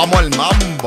Vamos al mambo.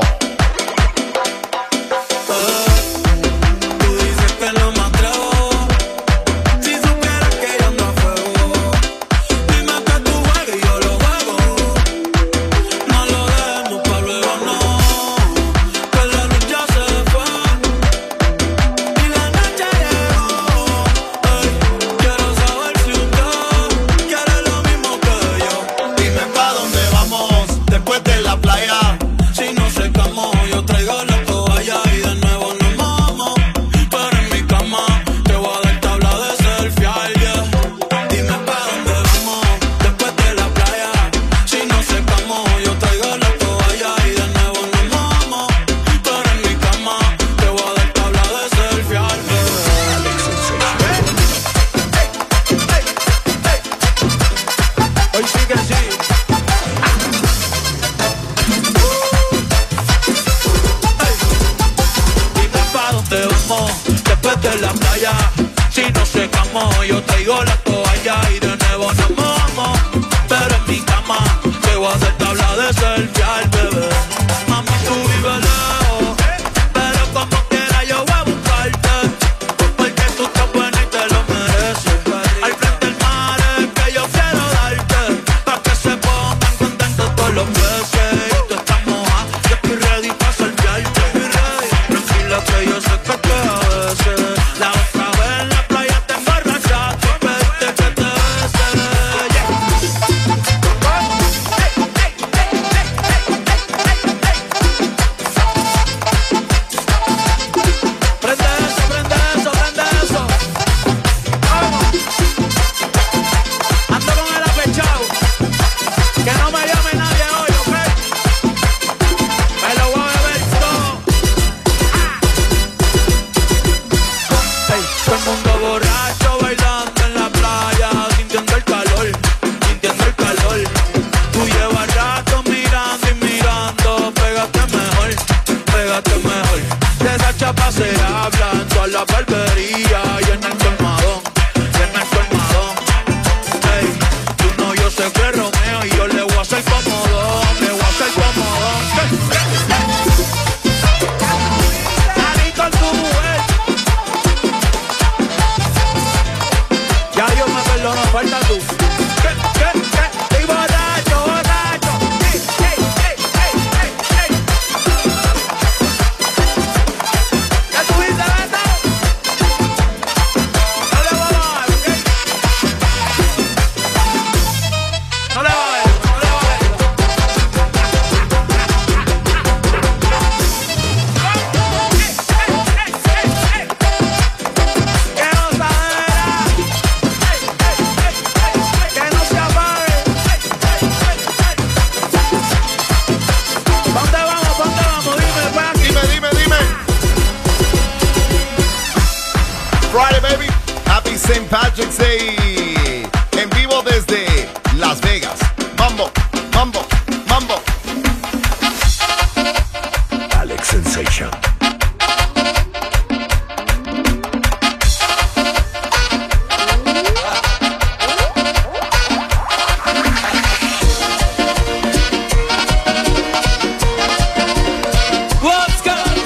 Tú dices que no me atrevo. Si supieras que yo ando a fuego. Dime que tú juegas y yo lo juego. No lo dejemos pa' luego, no. Que la luz ya se fue y la noche llegó. Ey, quiero saber si usted quiere lo mismo que yo. Dime pa' dónde vamos después de la playa. Si no secamos, yo traigo la toalla y de nuevo nos mojamos. Pero en mi cama te voy a dar tabla de selfie, yeah. Dime pa' dónde vamos después de la playa. Si no secamos, yo traigo la toalla y de nuevo nos mojamos. Pero en mi cama te voy a dar tabla de selfie, yeah. Hoy sí que sí. Dime pa' dónde vamos después de la playa. Si nos secamos, yo traigo la toalla y de nuevo nos mojamos. Pero en mi cama te voy a hacer tabla de selfie al bebé. Mami, tú vives lejos, pero como quiera yo voy a buscarte. Porque tú estás buena y te lo mereces. Al frente del mar es que yo quiero darte, pa' que se pongan contentos todos los peces. Y tú estás mojada, yo estoy ready pa' saltearte. Tranquila que yo sé que te a veces la otra vez en la playa te emborrachaste y pediste que te bese, yeah. Prende eso, prende eso, prende eso. Vamos. Ando con el apechado. Que no me llame nadie hoy, ¿ok? Me lo voy a beber todo. Hey, todo el mundo borracho bailando en la playa, sintiendo el calor, sintiendo el calor. Tú llevas rato mirando y mirando, pégate mejor, pégate mejor. De esa chapa se habla en toda la barbería y en el colmadón, y en el colmadón. Hey, tú no, yo sé que es Romeo y yo le voy a hacer comodón, le voy a hacer comodón. Salí con tu mujer. Ya Dios me perdonó, falta tú. ¿Qué? Estoy borracho, borracho. ¿Qué tuviste, Beto? No le voy a dar, ¿ok? No le voy a dar, no le voy a dar. ¡Qué gozadera! Que no se apague. ¿Dónde vamos? ¿Dónde vamos? Dime, ven aquí. Dime. Friday, baby. Happy St. Patrick's Day. En vivo desde Las Vegas. Mambo. Alex Sensation. What's going on?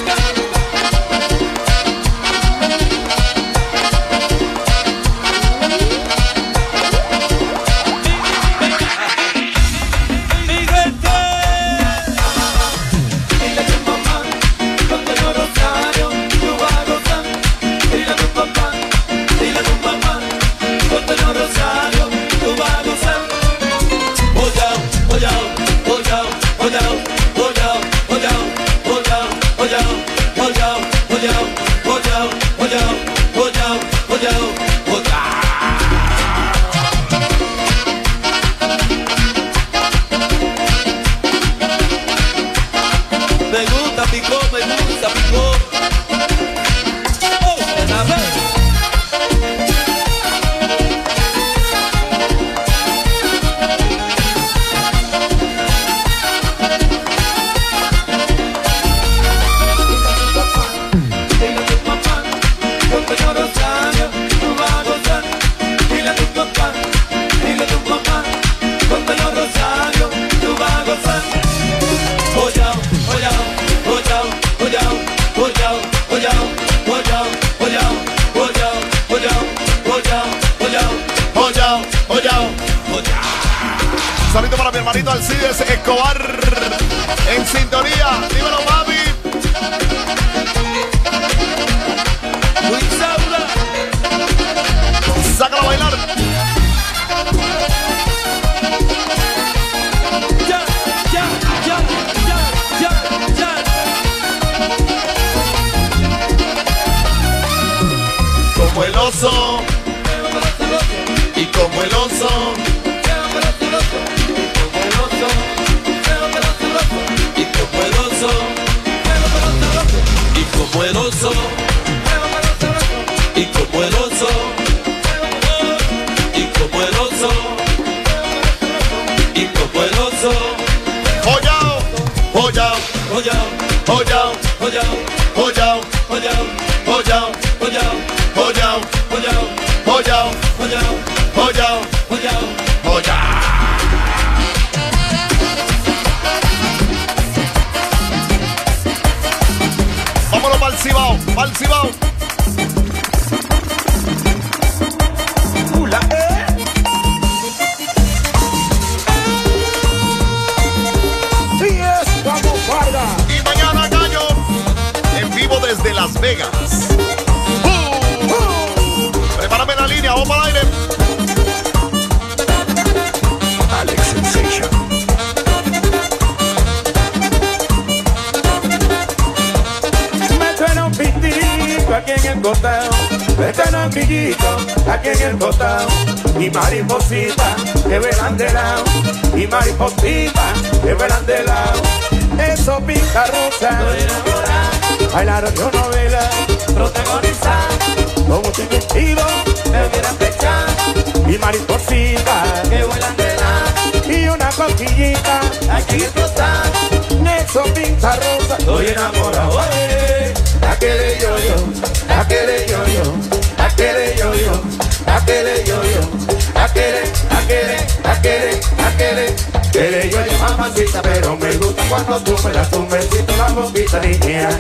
Saludito para mi hermanito Alcides Escobar. En sintonía. Dímelo, mami. Sácalo a bailar. Como el oso. Y como el oso. Y como el oso. Y como el oso. Y como el oso. Y como el oso. Y como el oso. Joyao, joyao, Joyao, joyao, joyao, joyao, joyao, joyao, joyao, joyao, joyao, joyao, joyao, joyao, joyao. joyao. Vámonos para el Cibao, para el Cibao. Y mañana gallo en vivo desde Las Vegas. Prepárame la línea, vamos para el aire. Alex Sensation. Me suena un pitito aquí en el costado. Me suena un pillito aquí en el costado. Y mariposita que vuelan de lado. Y mariposita que vuelan de lado. Eso pinta rosa. Bailaron yo novela. Protagonizar. Como un vestido me hubieran pechado. Y mariposita que vuelan de lado. Y una coquillita aquí en el costado. Eso pinta rosa. Estoy enamorado. Aquele yo-yo, aquele yo-yo, aquele yo-yo, aquele yo-yo, aquele yo-yo, mamacita, pero me gusta cuando tú me das un besito en la boquita, niña.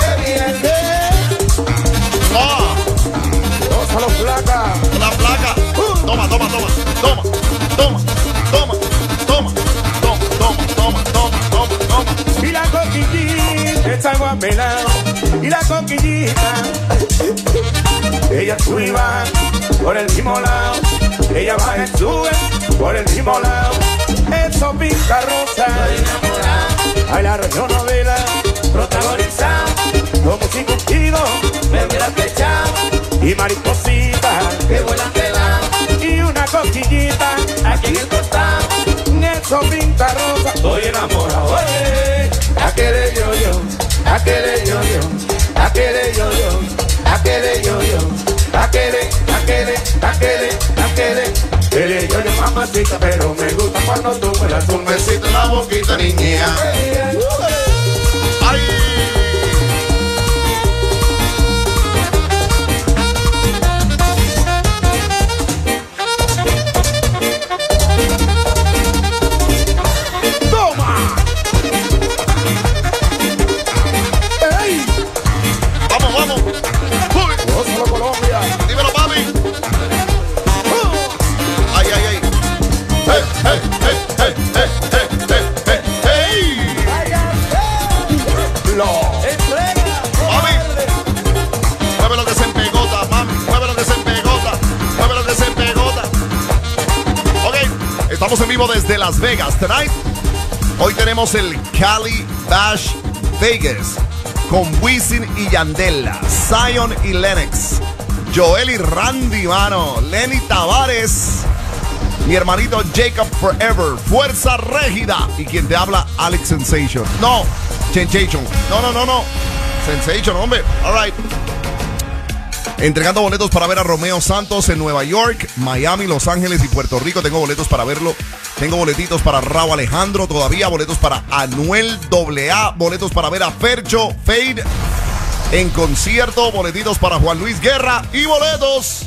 ¡Oh! Gózalo, flaca. La placa. Toma, toma, toma, toma, toma, toma, toma, toma, toma, toma, toma, toma. Y la coquillita está guamelao. Y la coquillita, ella sube y va por el mismo lado. Ella baja y sube por el mismo lado. Eso pinta rosa. Bailaron yo novela. Protagonizado. Como si contigo me hubieras flechado. Y mariposita que vuelan de lado. Y una coquillita aquí en el costado. Eso pinta rosa. Estoy enamorado. Aquele yo-yo, aquele yo-yo, aquele yo-yo, aquele yo-yo, aquele yo-yo, mamacita, pero me gusta cuando tú me das un besito en la boquita, niña. ¡Ay! ¡Toma! ¡Ey! ¡Vamos, vamos! ¡Uy! ¡Gózalo, Colombia! ¡Dímelo, papi! ¡Ay, ay, ay! ¡Hey, hey, hey, hey, hey, hey, hey, hey, hey! ¡Mami! Mueve lo que se empegota, mami. Mueve lo que se empegota. Mueve lo que se empegota. Ok, estamos en vivo desde Las Vegas. Tonight, hoy tenemos el Cali Bash Vegas con Wisin y Yandel, Zion y Lennox, Joel y Randy, mano, Lenny Tavares, mi hermanito Jacob Forever, Fuerza Régida y quien te habla, Alex Sensation. No, Sensation. No. Sensation, hombre. All right. Entregando boletos para ver a Romeo Santos en Nueva York, Miami, Los Ángeles y Puerto Rico. Tengo boletos para verlo. Tengo boletitos para Rauw Alejandro todavía. Boletos para Anuel AA. Boletos para ver a Fercho Fade en concierto. Boletitos para Juan Luis Guerra. Y boletos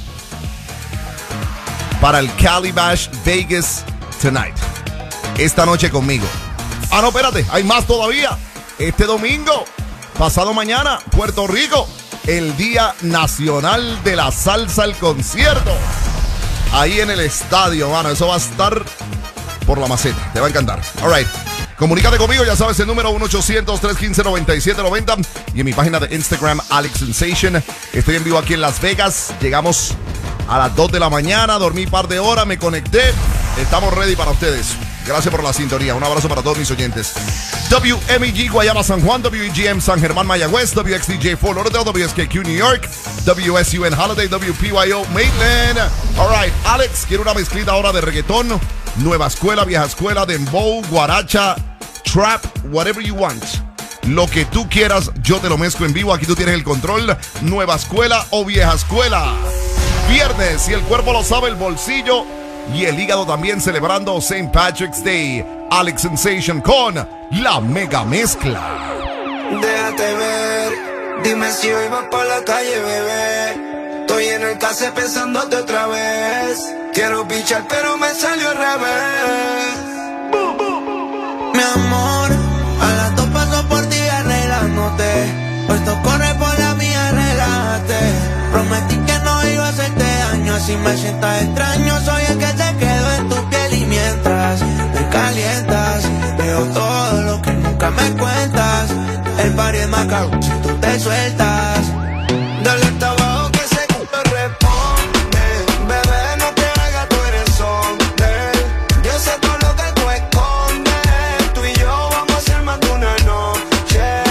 para el Cali Bash Vegas tonight. Esta noche conmigo. Ah, no, espérate. Hay más todavía. Este domingo, pasado mañana, Puerto Rico. El Día Nacional de la Salsa, el concierto. Ahí en el estadio, mano. Eso va a estar por la maceta. Te va a encantar. All right. Comunícate conmigo, ya sabes, el número 1-800-315-9790 y en mi página de Instagram, Alex Sensation. Estoy en vivo aquí en Las Vegas. Llegamos a las 2 de la mañana, dormí un par de horas, me conecté. Estamos ready para ustedes. Gracias por la sintonía. Un abrazo para todos mis oyentes. WMEG Guayama San Juan, WGM San Germán Mayagüez, WXDJ Fort Lauderdale, WSKQ New York, WSUN Holiday, WPYO Maitland. All right, Alex, quiero una mezclita ahora de reggaetón, nueva escuela, vieja escuela, dembow, guaracha, trap, whatever you want. Lo que tú quieras, yo te lo mezclo en vivo. Aquí tú tienes el control. Nueva escuela o vieja escuela. Viernes, si el cuerpo lo sabe, el bolsillo y el hígado también celebrando St. Patrick's Day. Alex Sensation con la mega mezcla. Déjate ver, dime si hoy vas por la calle, bebé. Estoy en el case pensándote otra vez. Quiero pichar pero me salió al revés. Mi amor, a las 2 paso por ti arreglándote. Puesto corre por la mía, relájate. Prometí que no iba a hacerte daño, así me sientas extraño. Soy el que te quedo en tu piel y mientras me calientas, veo todo lo que nunca me cuentas. El party es macabro si tú te sueltas. Dale hasta abajo que se responde. Bebé, no te hagas, tú eres hombre. Yo sé todo lo que tú escondes. Tú y yo vamos a hacer más de una noche.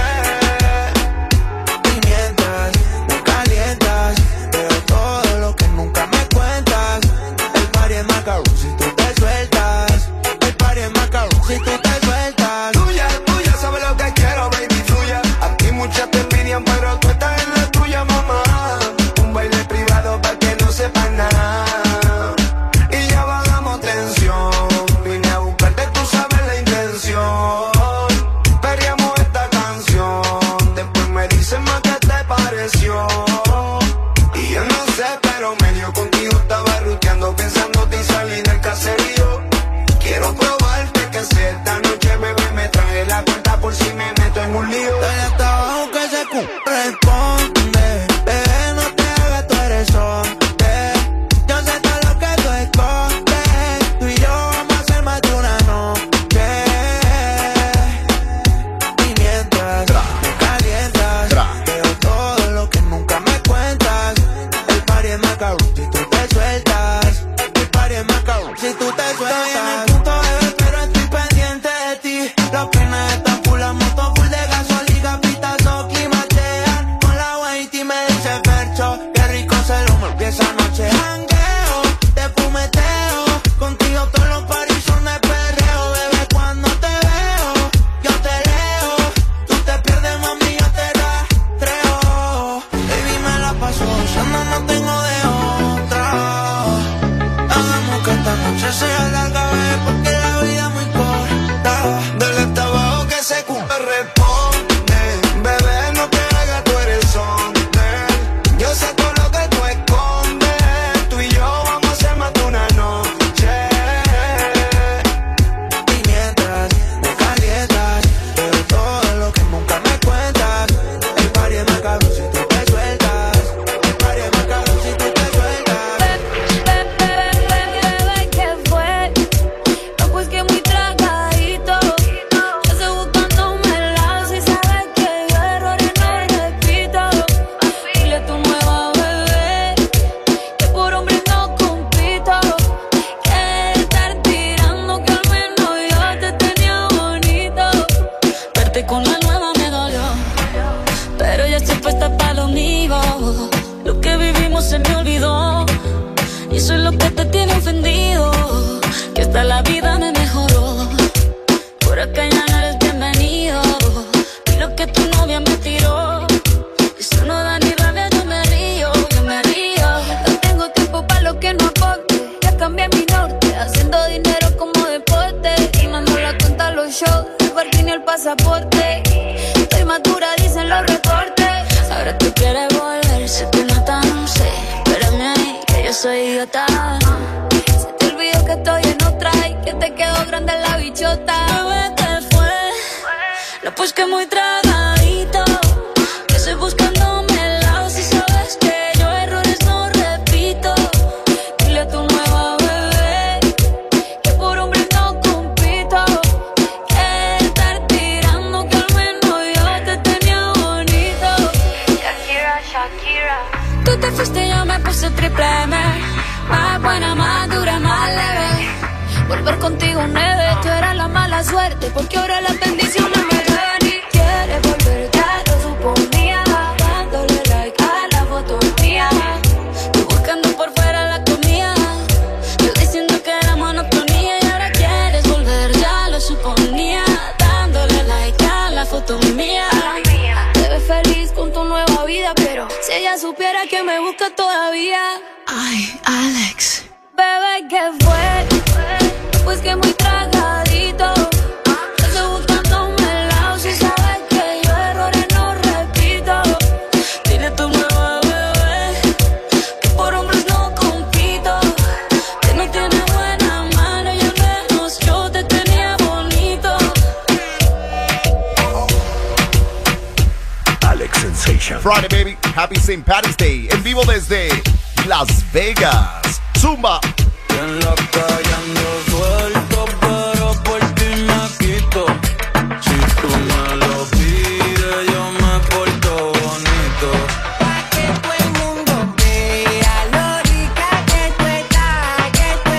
Y mientras me calientas, veo todo lo que nunca me cuentas. El party es macabro si tú te sueltas. El party es macabro si tú te sueltas. Tuya, sabes lo que quiero, baby, tuya. Aquí muchas te piden, pero tú estás en la tuya, mamá. Un baile privado para que no sepas nada. Y ya bajamos tensión. Vine a buscarte, tú sabes la intención. Perreamos esta canción. Después me dicen más qué te pareció. Y yo no sé, pero medio contigo estaba ruteando, pensándote y salí del caserío. Quiero probarte que si esta noche, bebé, me traje la cuenta por si me meto en un lío. Dale hasta abajo que se responde. Bebé, no te hagas, tú eres hombre. Yo sé todo lo que tú escondes. Tú y yo vamos a hacer más de una noche. Y mientras me calientas, veo todo lo que nunca me cuentas. El party es macabro si tú te sueltas. El party es macabro si tú te sueltas. Estoy en el punto, bebé, pero estoy pendiente de ti. Los peines están full, la moto full de gasolina, pitazo, climatean. Con la Whitey me dice Fercho, qué rico se lo me empieza anoche. Jangueo, te fumeteo, contigo todos los paris son de perreo. Bebé, cuando te veo, yo te leo. Tú te pierdes, mami, yo te rastreo. Baby, me la paso usando, no tengo de otra. Hagamos que esta noche sea larga, bebé, porque la vida es muy corta. Dale hasta abajo que se responde. Bebé, no te hagas, tú eres hombre. Yo sé todo lo que tú escondes. Tú y yo vamos a hacer más de una noche. Y mientras me calientas, veo todo lo que nunca me cuentas. El party es macabro si tú te sueltas. El party es macabro si tú te sueltas. Bebé, ¿qué fue? No, pues que muy tragadito. Yo estoy buscándome el lado. Si sabes que yo errores no repito. Dile a tu nueva bebé que por hombre no compito. Que estar tirando, que al menos yo te tenía bonito. Verte con la nueva me dolió, pero ya estoy puesta para lo mío. Lo que vivimos se me olvidó, y eso es lo que te tiene ofendido. Que hasta la vida me mejoró. Por acá ya no eres bienvenido. Y lo que tu novia me tiró, eso no da ni rabia, yo me río, yo me río. No tengo tiempo para lo que no aporte. Ya cambié mi norte, haciendo dinero como deporte. Y mando la cuenta a los shows, el parking y el pasaporte. Estoy madura, dicen los recortes. Ahora tú quieres volver, se te nota, no sé. Espérame ahí, que yo soy idiota. Se te olvidó que estoy en otra y que te quedó grande la bichota. Bebé, ¿qué fue? No, pues que muy tragadito. Que estoy buscándome el lado. Si sabes que yo errores no repito. Dile a tu nueva bebé que por hombre buena, más dura, más leve. Volver contigo nieve, tú eras la mala suerte, porque ahora las bendiciones me ven. Y quieres volver, ya lo suponía, dándole like a la foto mía. Tú buscando por fuera la comida, yo diciendo que era monotonía. Y ahora quieres volver, ya lo suponía, dándole like a la foto mía. Te ves feliz con tu nueva vida, pero si ella supiera que me busca todavía. Ay, Alex. Bebé, ¿qué fue? Pues que muy tragadito. Estoy buscándome el lado. Si sabes que yo errores no repito. Dile a tu nueva bebé que por hombres no compito, que no tiene buena mano y al menos yo te tenía bonito. Alex Sensation. Friday, baby. Happy St. Patty's Day. En vivo desde Las Vegas. Zumba. En la calle ando suelto, pero por ti me quito. Si tú me lo pides, yo me porto bonito. Pa' que todo el mundo vea lo rica que tú estás, que tú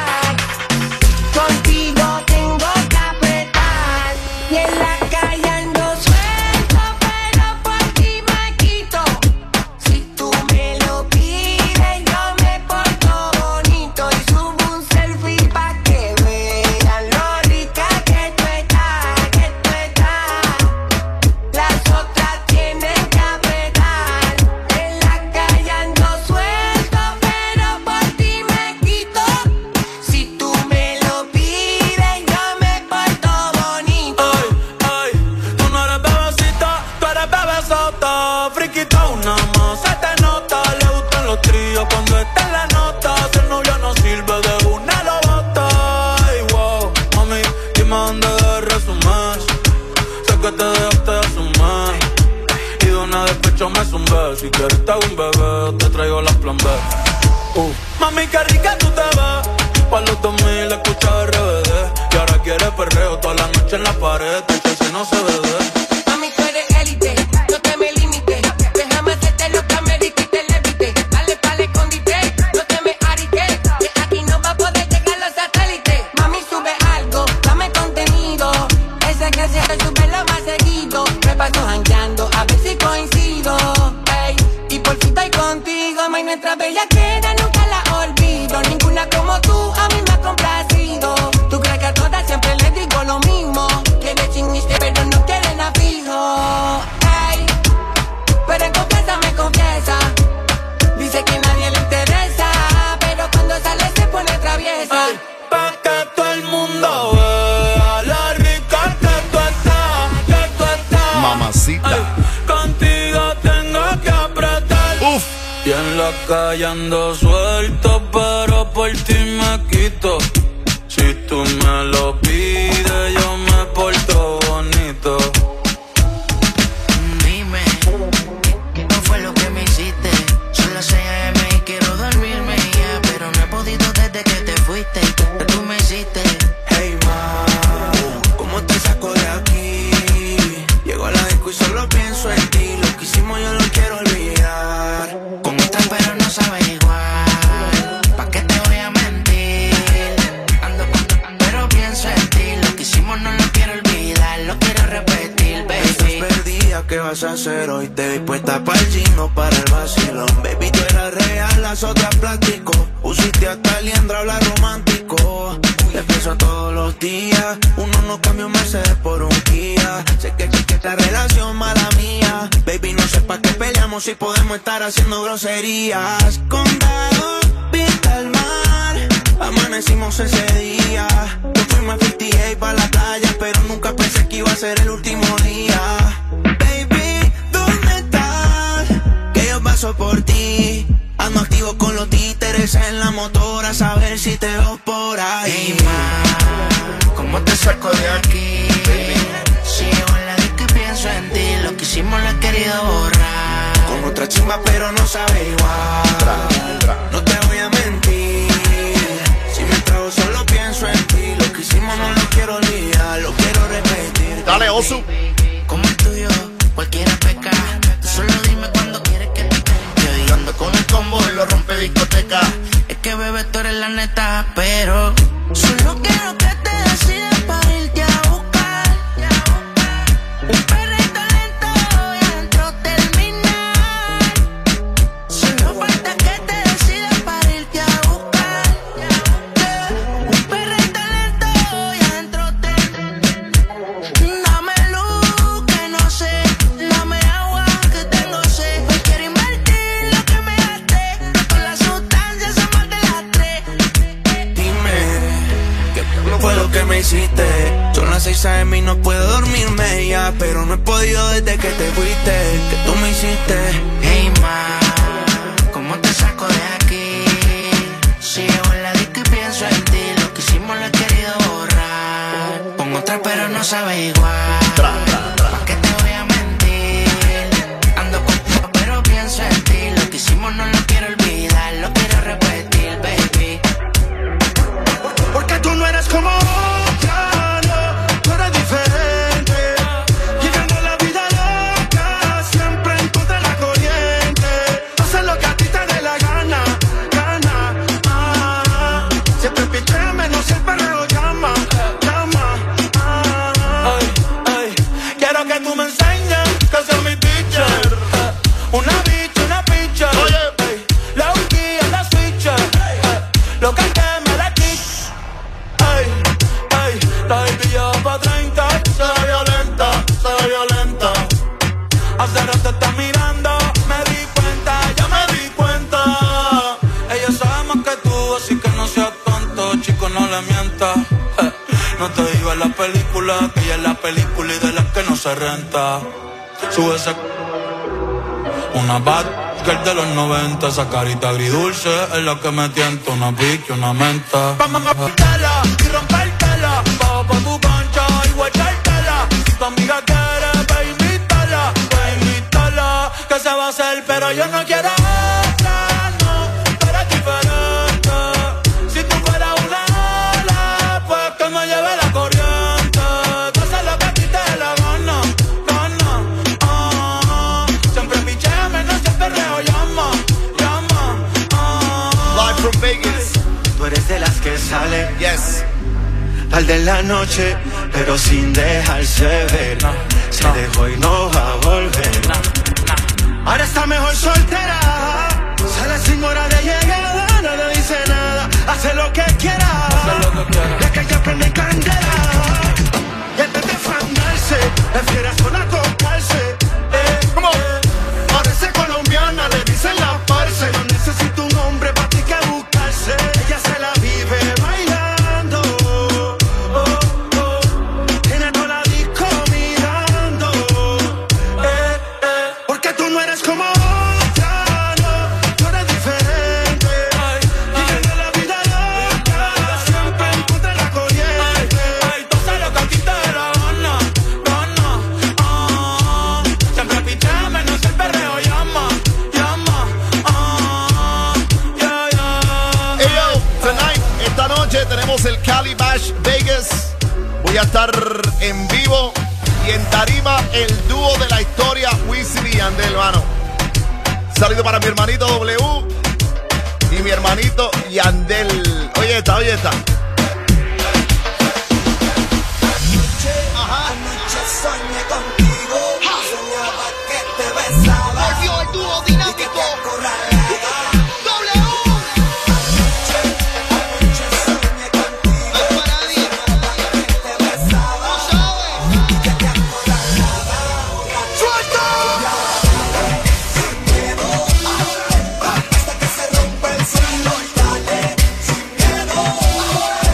estás. Contigo tengo que apretar. Y en la calle ando suelto, pero por ti me quito. Si tú me lo pides, yo me porto bonito. Y subo un selfie pa' que vean lo rica que tú estás, que tú estás. Las otras tienen que apretar. En la calle ando suelto, pero por ti me quito. Si tú me lo pides, yo me porto bonito. Ay, tú no eres bebecita, tú eres bebesota. Friquita una más, se te nota. Le gustan los tríos cuando está en la nota. Si el novio no sirve, de una lo bota. Ay, wow, mami, dime dónde debes resumir. Sé que te dejaste de asumir y de una despecho me zumbé. Si quieres te hago un bebé, te traigo las plan B. Mami, qué rica tú te ves. Pa' los 2000 escucha RBD. Y ahora quieres perreo toda la noche en la pared. Si no se ve. Mami, tú eres élite, no te me limites. Déjame hacerte lo que amerita y te levite. Dale pa'l escondite, no te me ariques. Que aquí no va a poder llegar los satélites. Mami, sube algo, dame contenido. Ese que siempre sube lo más seguido. Me paso jangueando, a ver si coincido. Ey, y por fin estoy contigo. May, nuestra bella queda, nunca la olvido. Ninguna como tú a mí me ha complacido. Tú crees que a todas siempre les digo lo mismo. Quieren chinguiste, pero no quieren a fijo. Ey, pero en confianza me confiesa. Dice que nadie le interesa, pero cuando sale se pone traviesa. Ay, pa' que todo el mundo vea la rica que tú estás, que tú estás. Mamacita. Ay, contigo tengo que apretar. Uf. Y en la calle ando suelto, pero por ti me quito. Si tú me lo pides, yo me porto bonito. Dime, ¿qué fue lo que me hiciste? Son las 6 AM y quiero dormirme ya, pero no he podido desde que te fuiste. ¿Qué tú me hiciste? Hey ma, ¿cómo te saco de aquí? Llego a la disco y solo pienso en ti. Lo que hicimos yo lo quiero olvidar. Con otra pero no sabe igual. ¿Pa' qué te voy a mentir? Ando pero pienso en ti. Lo que hicimos no lo quiero olvidar, lo quiero repetir, baby. Estás perdida, ¿qué vas a hacer hoy? Te vi puesta para el gino, para el vacilón. Baby, tú eras real, las otras plástico. Usiste hasta liendra, habla romántico. Te pienso todos los días. Uno no cambia un Mercedes por un Kia. Sé que esta relación mala mía. Baby, no sé pa' qué peleamos si podemos estar haciendo groserías. Condado, vista al mar. Amanecimos ese día. Nos fuimos a 58 pa' la playa, pero nunca pensé que iba a ser el último día. Baby, ¿dónde estás? Que yo paso por ti. Ando activo con los títeres en la motora, a saber si te veo por ahí. Hey ma, ¿cómo te saco de aquí? Si yo en la disco y pienso en ti, lo que hicimos lo he querido borrar. Con otra chimba pero no sabe igual. No te voy a mentir. Si me trago solo pienso en ti. Lo que hicimos no lo quiero olvidar, lo quiero repetir. Dale, Osu. Como el tuyo, cualquiera peca. Tú solo dime cuando quieres que te tenga. Yo ando con el combo y lo rompe discoteca. Es que bebé tú eres la neta, pero solo quiero que te decidas para irte a buscar un perrito lento y adentro terminar. Solo falta que te decidas para irte a buscar un perrito lento y adentro terminar. Dame luz que no sé, dame agua que tengo sed. Hoy quiero invertir lo que me gasté, con las sustancias son más de las 3. Dime, ¿qué fue lo que me hiciste? Son las 6 AM y no puedo dormirme ya, pero no he podido desde que te fuiste, que tú me hiciste. Hey ma, ¿cómo te saco de aquí? Si llevo en la disco y pienso en ti, lo que hicimos lo he querido borrar. Pongo otra pero no sabe igual. ¿Pa' qué te voy a mentir? Ando contigo pero pienso en ti, lo que hicimos no lo quiero olvidar, lo quiero repetir, baby. Porque tú no eres como otra, no, tú eres diferente. Llegando la vida loca, siempre en contra de la corriente. Hacer lo que a ti te dé la gana, gana. Siempre pichea menos si el perreo llama, llama. Ay, ay, quiero que tú me enseñes que soy mi teacher. Una bitch, una pitcher. Oye. Ay, la guía, la switcher. Lo que me la kick. Ay, ay, la baby ya va pa' 30. Se ve violenta. Hace rato está mirando, me di cuenta, ya me di cuenta. Ella sabe más que tú, así que no seas tonto, chico, no le mientas. No te digo en la película, que ella es la película y de las que no se renta. Sube ese una bad girl de los 90, esa carita agridulce es la que me tienta, una pique, una menta. Vamos a pintela y rompértela, bajo pa' tu cancha y guachártela. Si tu amiga quiere, ve invítala, que se va a hacer, pero yo no quiero otra, no, tú eres diferente. Si tú fueras una ola, pues que me lleve la corriente, que haces lo que a ti te dé la gana, gana. Siempre pichea menos si el perreo llama, llama. Live from Vegas. Tú eres de las que sale Yes. tarde en la noche, pero sin dejarse ver. Se dejó y no va a volver. Ahora está mejor soltera, sale sin hora de llegada, no le dice nada, hace lo que quiera, ya que ella prende candela. Y antes de fandarse, prefiere sola tocarse. Come on. Parece colombiana, le dicen la parce. No necesito un hombre para ti que buscarse. Ella se la vive bailando. Tiene toda la disco mirando. Porque tú no eres como otra, no, tú eres diferente. Viviendo la vida loca, siempre en contra de la corriente. Ay, tú sabes lo que a ti te dé la gana, gana. Siempre pichea menos el perreo llama, llama. Yeah, yeah. Hey yo, tonight, esta noche tenemos el Cali Bash Vegas. Voy a estar en vivo y en tarima el dúo de la historia, Wisin y Yandel, mano. Saludo para mi hermanito W y mi hermanito Yandel. Oye esta. Anoche soñé contigo, soñaba que te besaba. Volvió el dúo dinámico. Y que te acorralaba. Anoche soñé contigo, soñaba que te besaba. Y que te acorralaba. ¡Suelta! Sin miedo, hasta que se rompa el cielo. Dale, sin miedo.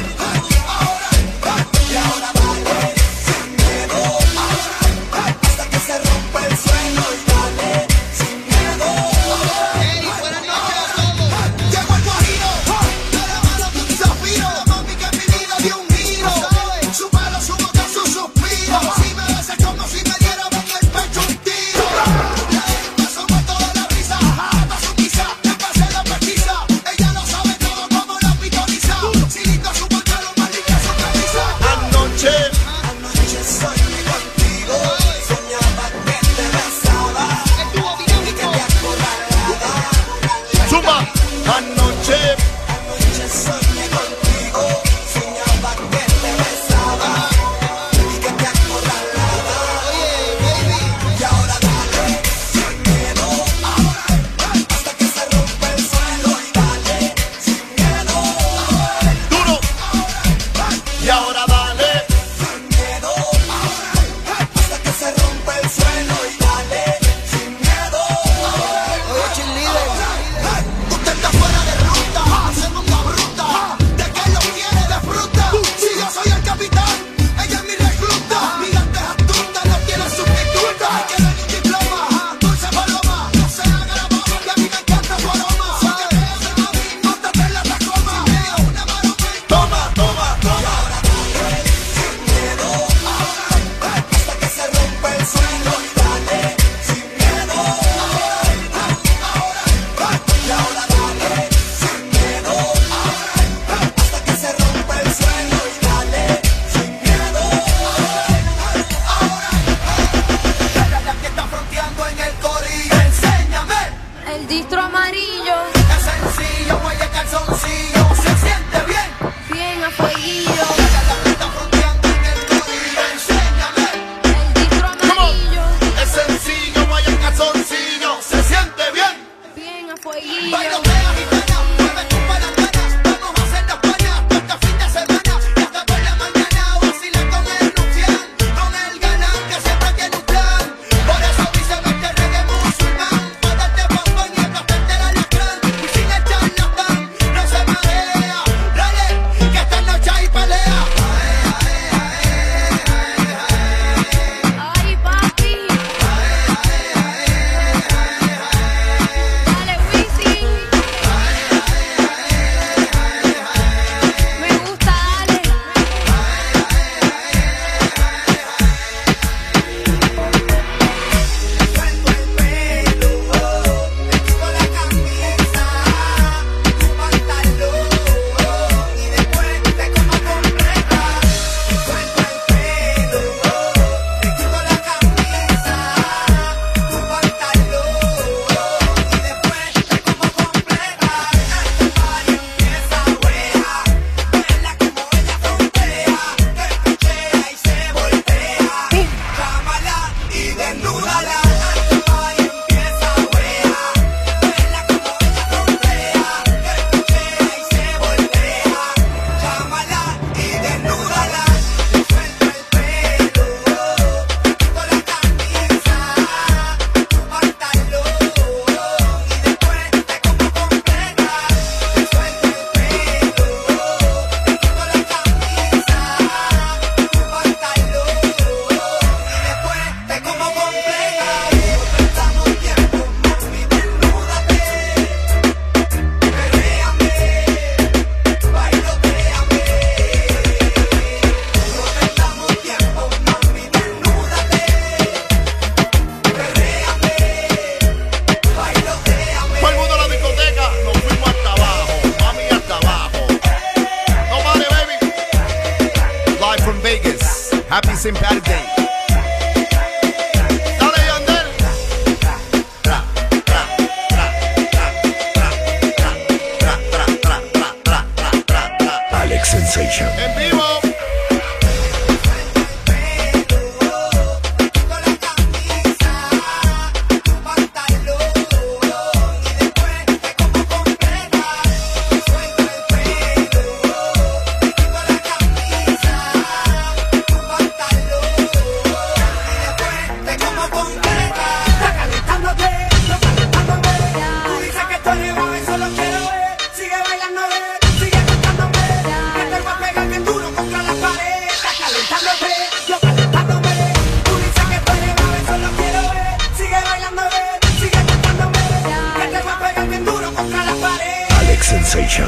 St. Patrick's Day. Dale, Yandel. Alex Sensation. En vivo. Sensation.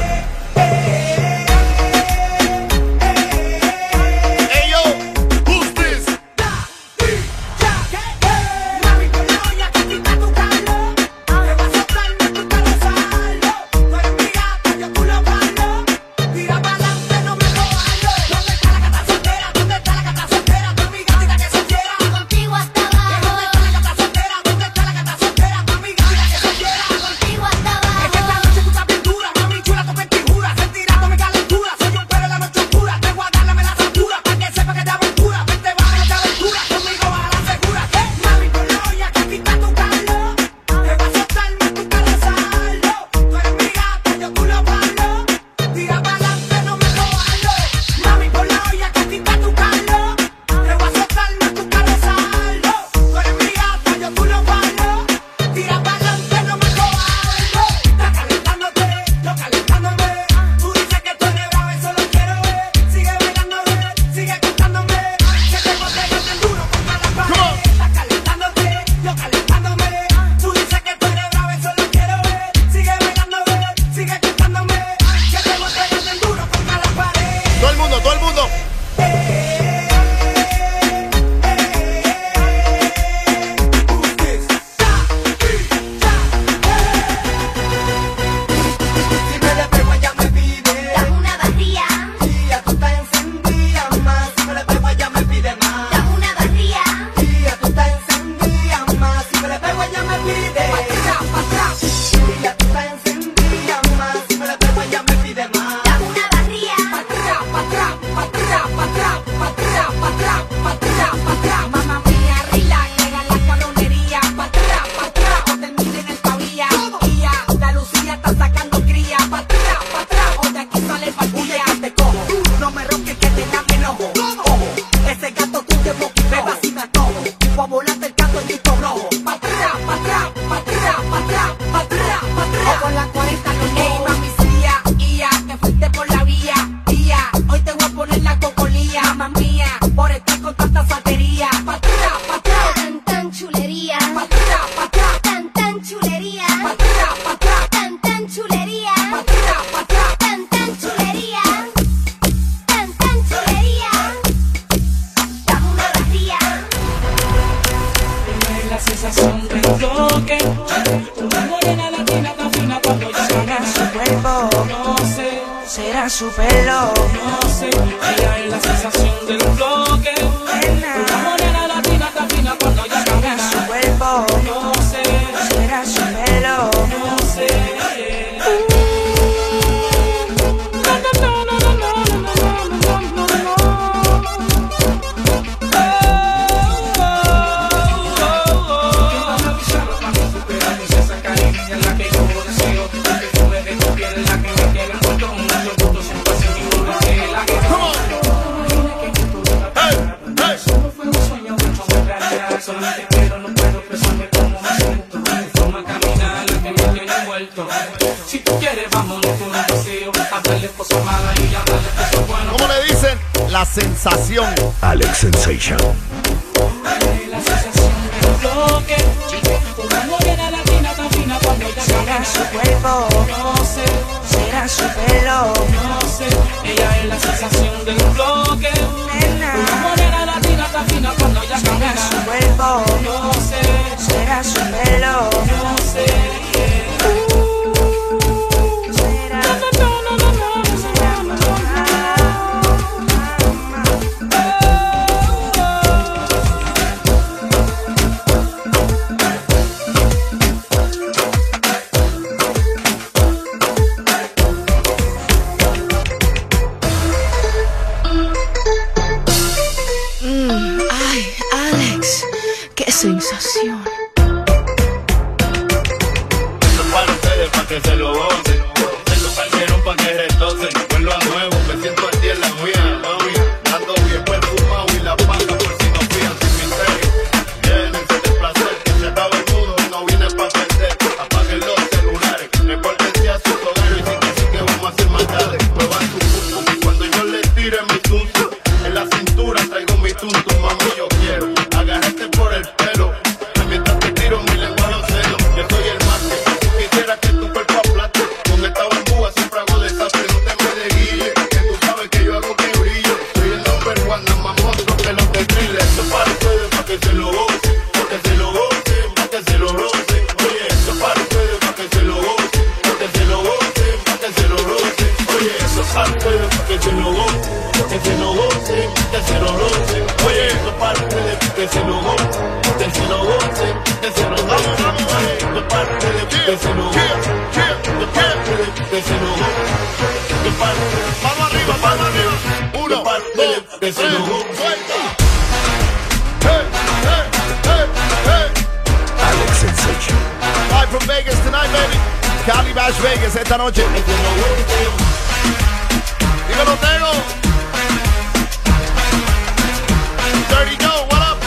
Será su pelo, no sé, ella es la sensación del bloque. Una morena latina tan fina cuando ella camina. su cuerpo, No sé, será su pelo, no sé. Solamente quiero, no puedo expresarme como me siento. De forma caminar la que me tiene envuelto. Si tú quieres, vámonos por un paseo. Hablarle cosas malas y hablarle cosas buenas. ¿Cómo le dicen? La sensación. Alex Sensation. La sensación del bloque. Una morena latina tan fina cuando ella será camina. su cuerpo, No sé, será su pelo, no sé. Ella es la sensación del bloque. nena, Una morena latina tan fina cuando ella camina. su cuerpo, No sé, será su pelo, no sé. será, sensación. Esto es para ustedes, para que se lo gocen. Se lo partieron para que retocen. Vuelvo a nuevo, me siento al día en la mía, mami. Ando bien perfumado y la paga por si no fían sin misterio. Llénense de placer, que se acaba el mundo y no viene pa' perder. Apaguen los celulares, repórtense a sus hogares y sí que vamos a hacer maldades. Muevan su punto y cuando yo les tire mi tunto, en la cintura traigo mi tunto, mami, yo quiero agarrarte por el pelo. Mientras te tiro mi lengua a los senos, yo soy el máster. Si quisiera que tu cuerpo aplaste, con esta bambúa siempre hago desastre. No te me desguille, que tú sabes que yo hago que brille. Soy el number one, nada más monstruo que los de thriller. Esto es para ustedes, para que se lo gocen, para que se lo gocen, para que se lo rocen. Oye, esto es para ustedes, para que se lo gocen, para que se lo gocen, para que se lo rocen. Oye, esto es para ustedes, para que se lo gocen, para que se lo gocen, para que se lo rocen. Oye, esto es para ustedes, para que se lo gocen, que se lo gocen, que se lo gocen. Esto es para ustedes, que se lo gocen, esto es para ustedes, que se lo gocen. Esto es para ustedes. Vamos arriba, vamos arriba. Uno, dos, que se lo gocen. Alex Sensation. Live from Vegas tonight, baby. Cali Bash Vegas esta noche. Dímelo, Tego. Dirty Joe, what up?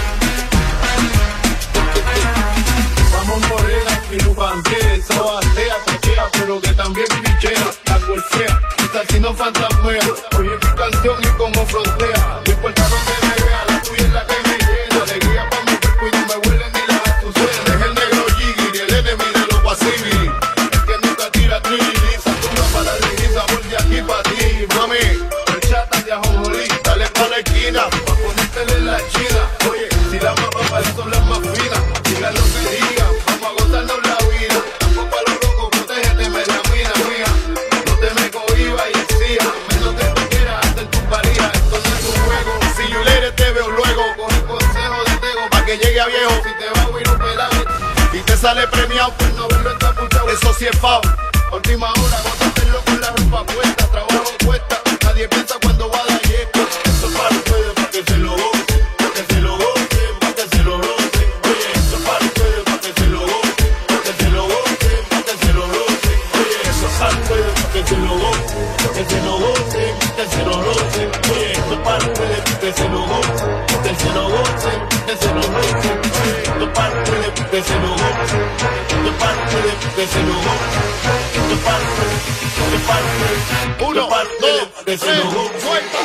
Vamos morena, mi lubanquesa, batea, cochea, pero que también pichea, la golfea, está haciendo fantasmea. Oye mi canción y como frontea, no importa donde me vea, la tuya es la que me llena, alegría pa' mi cuerpo y no me huele ni la azucena. Es el negro Jiggy, el enemy de los Guasibiri, el que nunca tira triliza, toma para la risa, voy de aquí pa' ti, mami. El chata de ajonjolí, dale pa' la esquina, pa' ponértele en la china. Oye, si las más papas son las más finas, digan lo que digan, vamos a gozarnos la vida. Tampoco a los locos, protégete, media mina mía. No te me cohibas y exija, menos que tú quieras hacer tu pareja. Esto no es un juego, si yo later te veo luego. Coge consejo de Tego pa' que llegue a viejo. Si te va a huir un pelado y te sale premiado por no verlo encapuchado, eso sí es fao. Última hora, gózatelo con la ropa puesta, trabajo cuesta, nadie piensa cuando va a dar yeco. Esto es para ustedes, para que se lo gocen, para que se lo gocen, para que se lo rocen. Oye, esto es para ustedes, para que se lo gocen, para que se lo gocen, para que se lo rocen. Oye, esto es para ustedes, para que se lo gocen, para que se lo gocen, para que se lo rocen. Oye, esto es para ustedes, para que se lo gocen, para que se lo gocen, para que se lo rocen. Oye, esto es para ustedes, para que se lo gocen, esto es para ustedes, para que se lo gocen. Uno, dos, tres, suelta.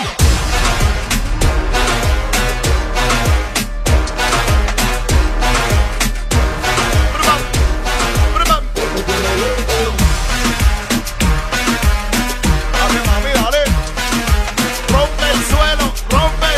Dale, mami, dale. Rompe el suelo, rompe.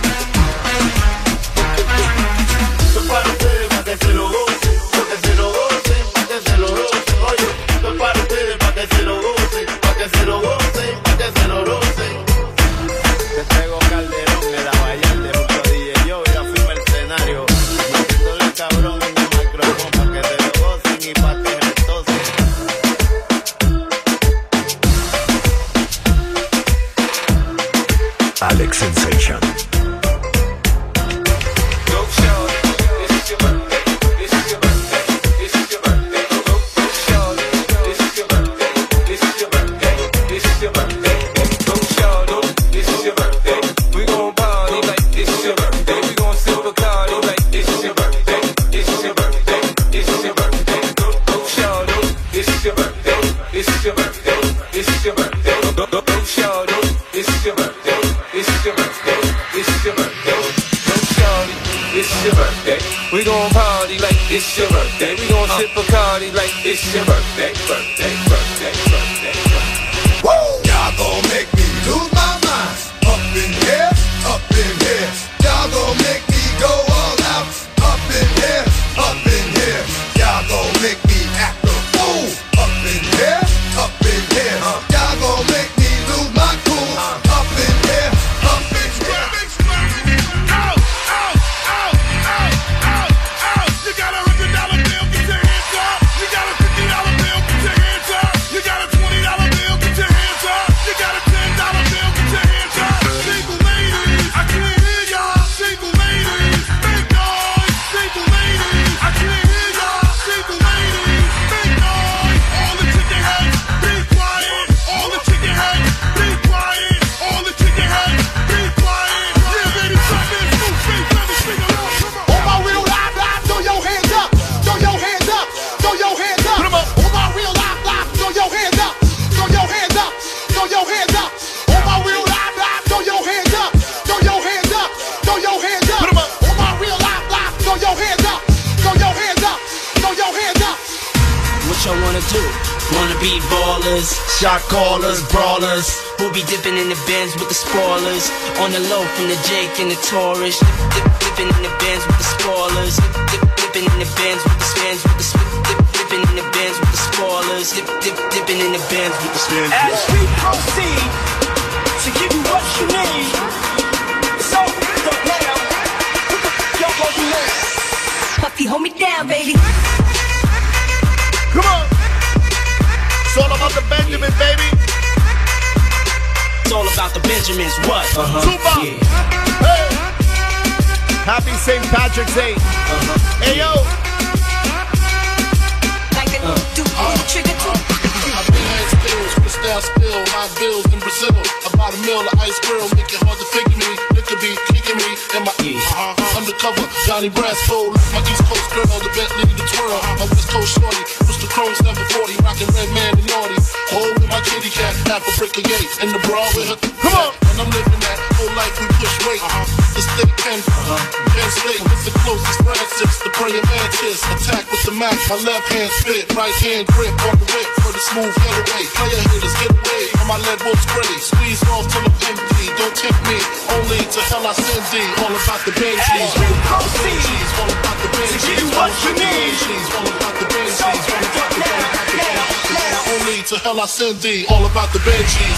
Esto es para ustedes, para que se lo gocen, para que se lo gocen, para que se lo rocen. Oye, esto es para ustedes, para que se lo gocen, para que se lo gocen, para que se lo rocen. Te traigo Calderón, era Vallarde, junto a DJ Joe, y fui mercenario, metiéndole cabrón en el micrófono, para que se lo gocen y para que retocen. Alex Sensation. We gon' party like it's your birthday. We gon' sip Bacardi like it's your birthday, birthday, birthday, birthday. Woo! Y'all gon' make me lose my mind. Up in here, up in here. Y'all gon' make me go all out. Up in here, up in here. Y'all gon' make me act a fool. Up in here, up in here. Y'all gon' make me lose my cool. Up in here, up in here. You got $100 bill, get your hands up. You got a $50 bill, get your hands up. y'all wanna do? Wanna be ballers, shot callers, brawlers. We'll be dipping in the Benz with the spoilers. On the low from the Jake and the Taurus. Dipping in the Benz with the spoilers. Dipping in the Benz with the spins with the dipping in the Benz with the spoilers. Dipping in the Benz with the spins. As we proceed to give you what you need. So the player, yo, what you need? Puffy, hold me down, baby. Come on. It's all about the Benjamin, baby. It's all about the Benjamins, what? Tupac. Yeah. Hey. Happy St. Patrick's Day. Hey, yo. Like a trigger too. Style spill, my bills in Brazil. About a mill of ice grill, make it hard to figure me. It could be kicking me in my undercover. Johnny Brasco, my East Coast girl, the Bentley, the twirl. My West Coast shorty, Mr. Chrome 740, rockin' red man and naughty. Hold with my kitty cat, half a brick of gate, in the bra with her. Come on, and I'm living that whole life we push weight. The state Penn State, it's the closest Francis, the praying mantis. Attack with the Mac, my left hand spit, right hand grip on the whip for the smooth getaway. Player hitters get away on my lead wood spray. Squeeze off till I'm empty. Don't tempt me, only to hell I send thee. All about the Benjis, all about the Benjis, all about the Benjis. To give you what you need. All about the Benjis, all about the Benjis. Only to hell I send thee. All about the Benjis.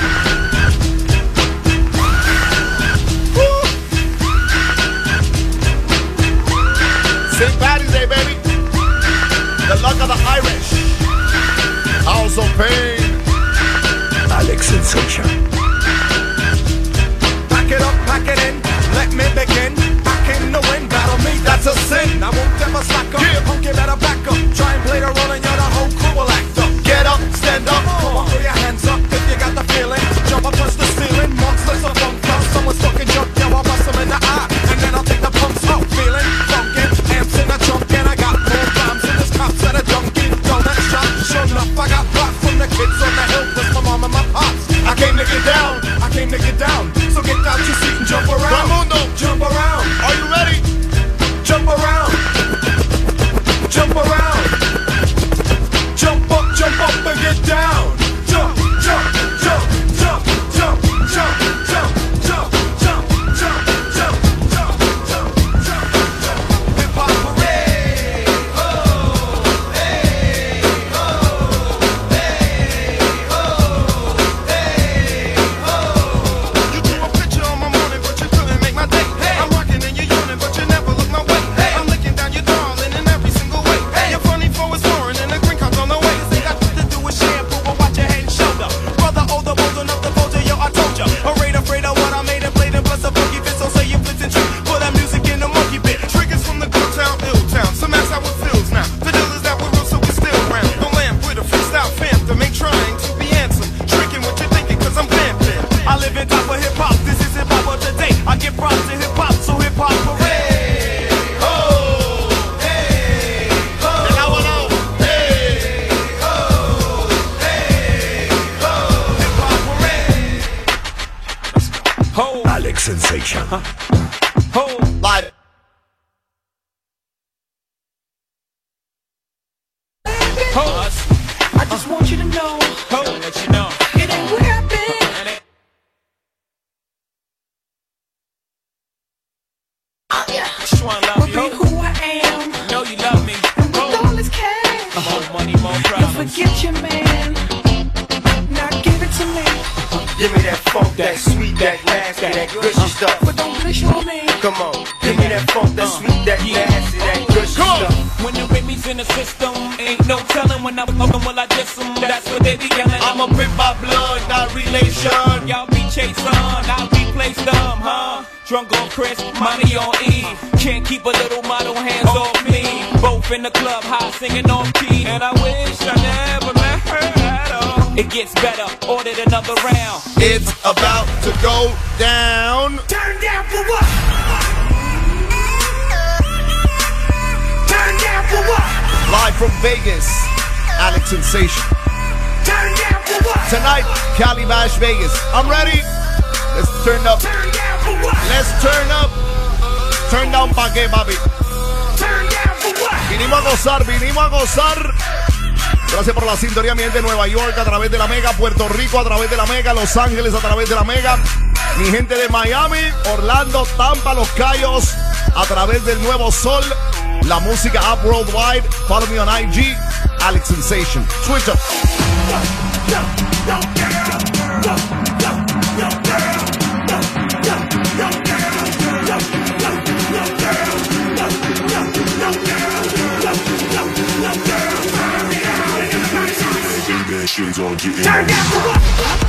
St. Patty's Day, baby. The luck of the Irish. House of Pain. Alex Sensation. Pack it up, pack it in, let me begin. Back in the wind, battle me, that's a sin. I won't ever slack up, punk, you better back up. Try and play the role and you're the whole crew will act up. Get up, stand up, come on, throw your hands up if you got the feeling. Jump up, touch the ceiling, monsters of funk up. Someone's fucking jump, yo, I'll bust them in the eye. And then I'll take the pumps out, feeling funkin'. Amps in a trunk and I got more bombs in this cops at a junkie. Donut shop, sure enough, I got rock from the kids on the hill. Plus my mom and my pops. I came to get down, I came to get down. So get out your seat and jump around. Raimundo, jump around. Are you ready? Jump around. Jump around. Jump up and get down. Jump, jump, jump, jump, jump, jump, jump, jump, jump, jump, jump, jump, jump, jump, jump. Hip hop parade. Oh, hey, oh, hey, oh, hey, oh. You drew a picture on my morning, but you couldn't make my day. Hey. I'm rocking and you're yawning, but you never look my way. Hey. I'm licking down your darling in every single way. Hey. You're funny for it's foreign and the green card's on the way. This ain't got to do with shampoo, but watch your head and shoulder. Brother, older, bold enough to fold you, yo, I told ya. Afraid of what I made and played and plus a funky fit, so say you fits and trick. Put that music in the monkey bit. Triggers from the good town, ill town. Some that's how it feels now. The dealers that were real, so we still round. Don't lamp with a freestyle phantom, ain't trying to be handsome. Tricking what you're thinking, cause I'm vamping. I live in top of hip hop, this is hip hop of today. I get props to hip hop, so hip hop parade. Alex Sensation. Live. I just want you to know. Let you know. It ain't what happened. But be who I am. Know you love me. And with all this cash. More money, more problems. Don't forget your man. Now give it to me. Give me that funk, that sweet, that nasty, that gushy stuff. But don't push on me. Come on, give me that funk, that sweet, that nasty, that gushy stuff. When the baby's in the system, ain't no telling when I'm open, will I diss them? That's what they be yelling. I'm a pimp by blood, not relation. Y'all be chasing, I replace them, huh? Drunk on Chris, money on E. Can't keep a little model hands off me. Both in the club, high singing on key. And I wish I never met her at all. It gets better, ordered another round. It's about to go down. Turn down for what? Turn down for what? Live from Vegas, Alex Sensation. Turn down for what? Tonight, Cali Bash Vegas. I'm ready. Let's turn up. Turn down for what? Let's turn up. Turn down pa' qué, papi. Turn down for what? Vinimos a gozar, vinimos a gozar. Gracias por la sintonía, mi gente. Nueva York a través de la Mega, Puerto Rico a través de la Mega, Los Ángeles a través de la Mega, mi gente de Miami, Orlando, Tampa, Los Cayos a través del Nuevo Sol. La música up worldwide. Follow me on IG, Alex Sensation. Switch up. Turn down for what?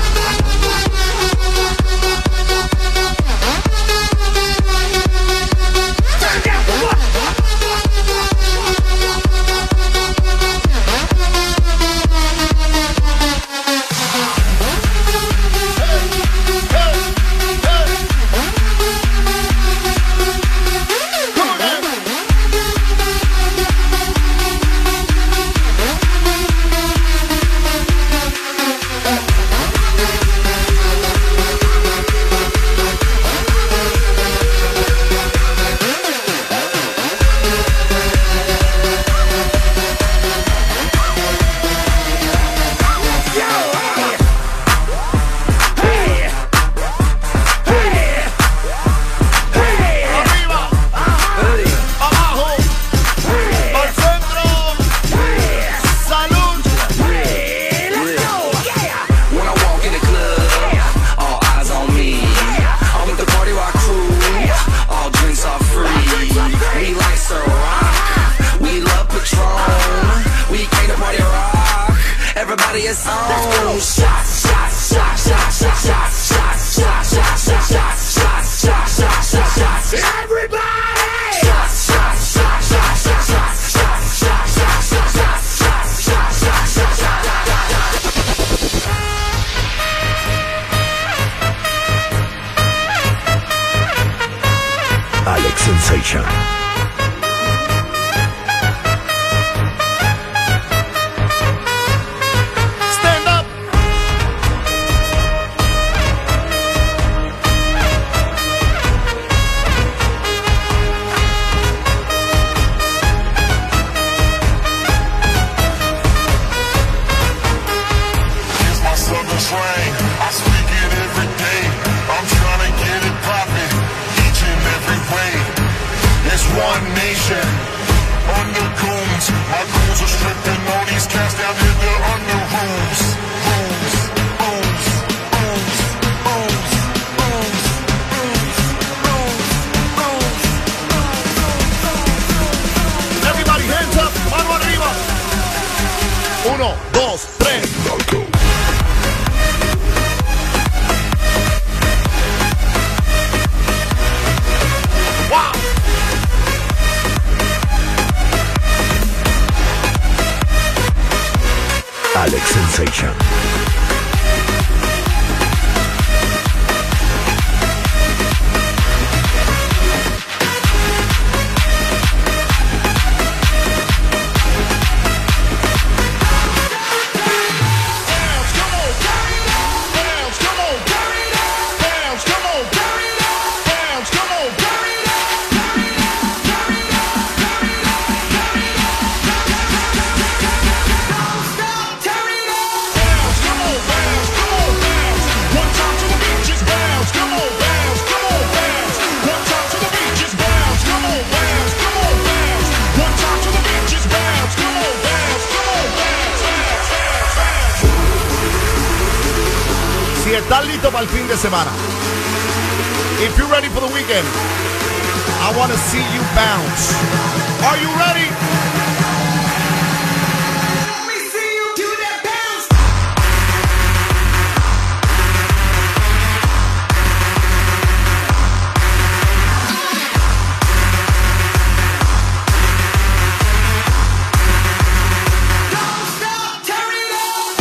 Alex Sensation. Stand up. Here's my southern slang. I speak it every day. I'm trying to get it poppin'. Each and every way. It's one nation. Under goons. My goons are stripping all these cats down in the under rooms. Rooms. Rooms. Rooms. Rooms. Rooms. Rooms. Rooms. Everybody hands up. Mano arriba. 1, 2, 3. Wow. Alex Sensation. Si estás listo para el fin de semana, if you're ready for the weekend, I want to see you bounce. Are you ready? Let me see you do that bounce. Don't stop, turn it up.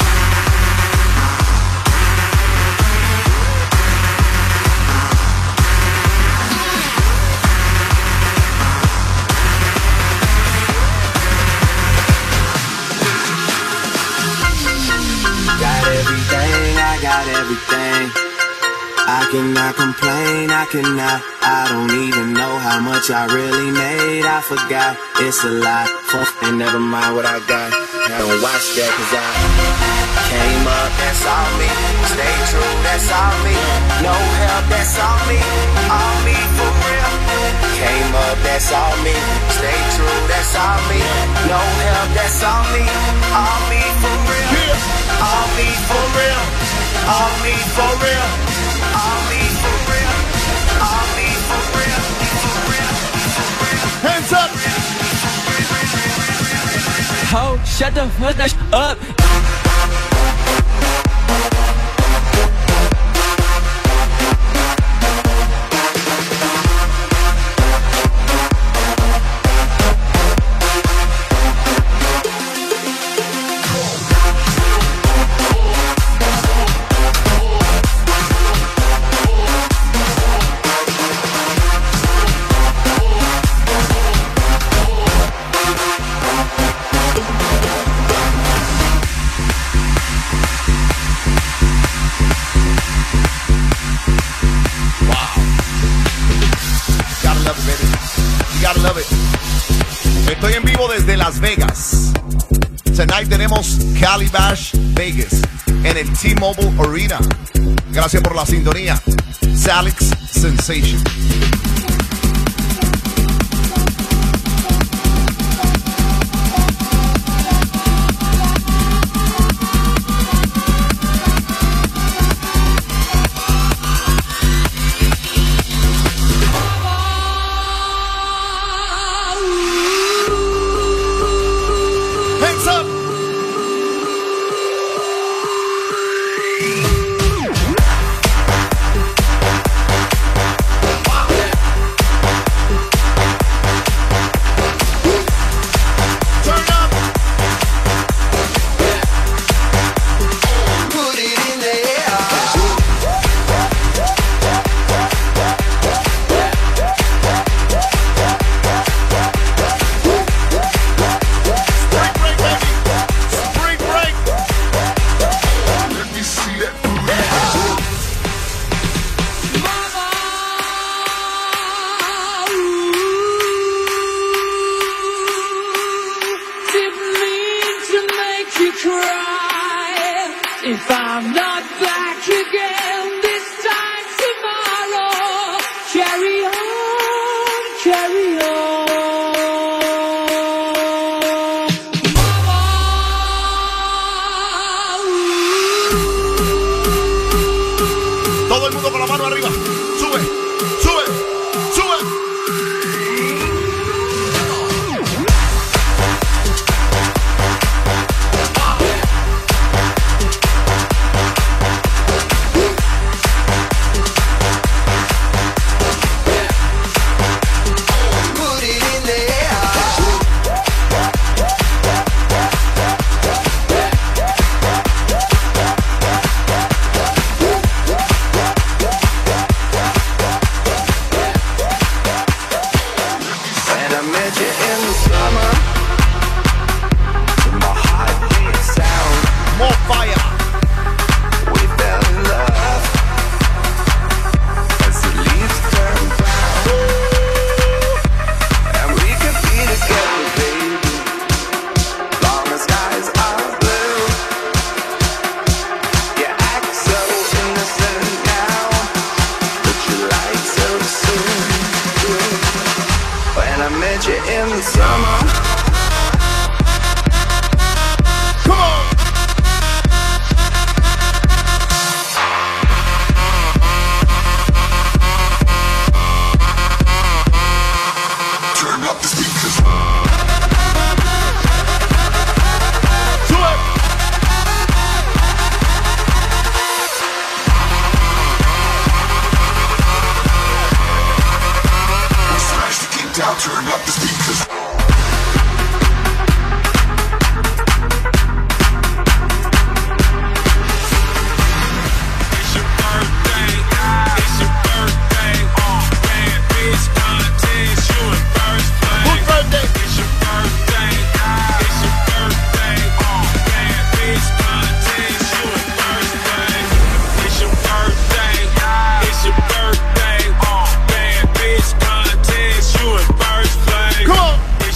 Got everything. I cannot complain, I don't even know how much I really made. I forgot, it's a lot, and never mind what I got. Don't watch that, cause I came up, that's all me. Stay true, that's all me. No help, that's all me. All me for real. Came up, that's all me. Stay true, that's all me. No help, that's all me. All me for real. All me for real. All me for real. All me for real. All me for real. Hands up. Ho, shut the fuck up. Estoy en vivo desde Las Vegas. Tonight tenemos Calibash Vegas en el T-Mobile Arena. Gracias por la sintonía. Alex Sensation. If I'm not back again this time tomorrow, carry on, carry on. Mama, todo el mundo con la mano arriba. Sube, sube, sube. In the summer. Come on. Turn up the speakers. Smash the kick down, turn up the speakers. Come on.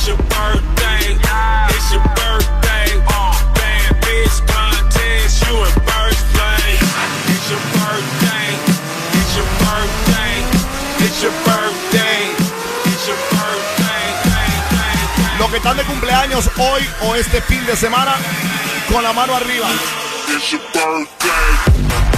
que están de cumpleaños hoy o este fin de semana, con la mano arriba. It's your birthday.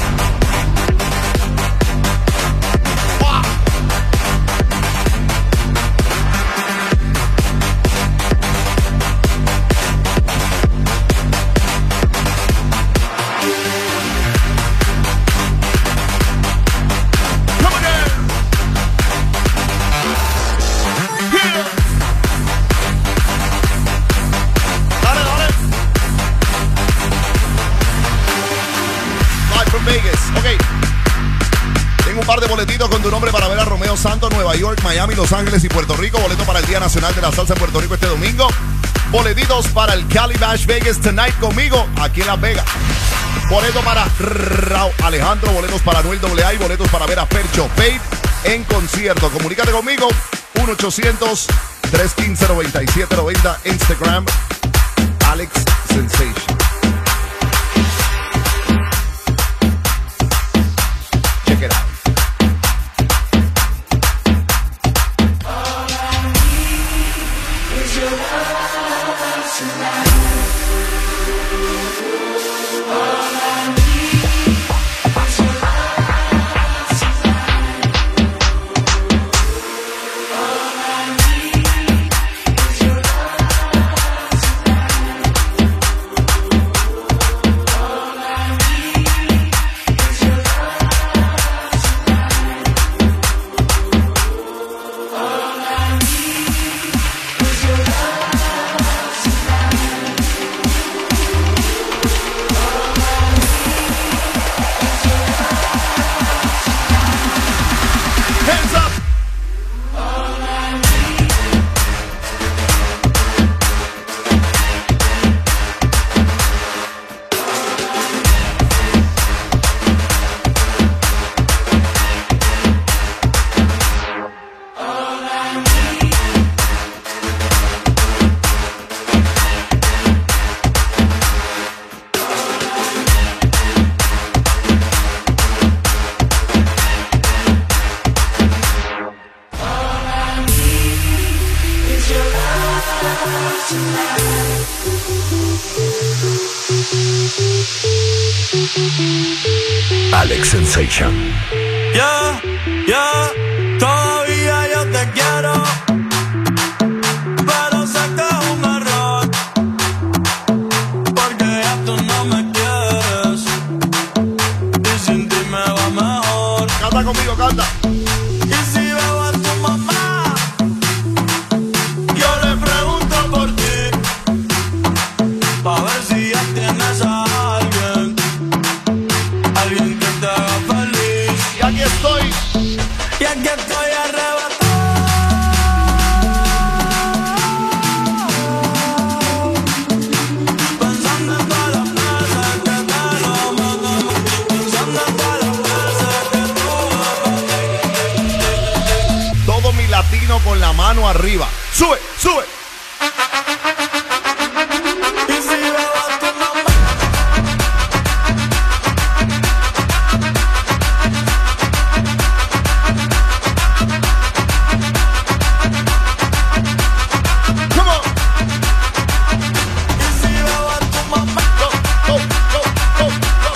Boletitos con tu nombre para ver a Romeo Santos, Nueva York, Miami, Los Ángeles y Puerto Rico. Boleto para el Día Nacional de la Salsa en Puerto Rico este domingo. Boletitos para el Cali Bash Vegas Tonight conmigo aquí en Las Vegas. Boleto para Raúl Alejandro, boletos para Noel AA y boletos para ver a Percho Faith en concierto. Comunícate conmigo 1-800-315-9790, Instagram Alex Sensation. Check it out. Alex Sensation. Yeah, yeah, todavía yo te quiero, pero sé que es un error, porque ya tú no me quieres, y sin ti me va mejor. Canta conmigo, canta. Y si veo a tu mamá, yo le pregunto por ti, pa' ver si ya tienes a alguien que te haga feliz. Y aquí estoy. Y aquí estoy arrebatado, pensando en todas las veces que te lo mandamos, pensando en todas las veces que tú. Todo mi latino con la mano arriba. Sube, sube. Y si veo a tu mamá, Come on. y si veo a tu mamá, Go, go, go, go, go.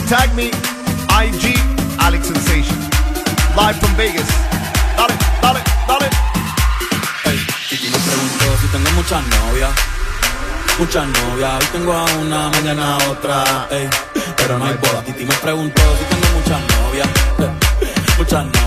Tag me, IG, Alex Sensation. Live from Vegas. Dale, dale, dale. Ey, Titi me preguntó si tengo muchas novias. Muchas novias, hoy tengo a una, mañana a otra. Ey, pero no hay boda. Titi me preguntó si tengo muchas novias. Muchas novias.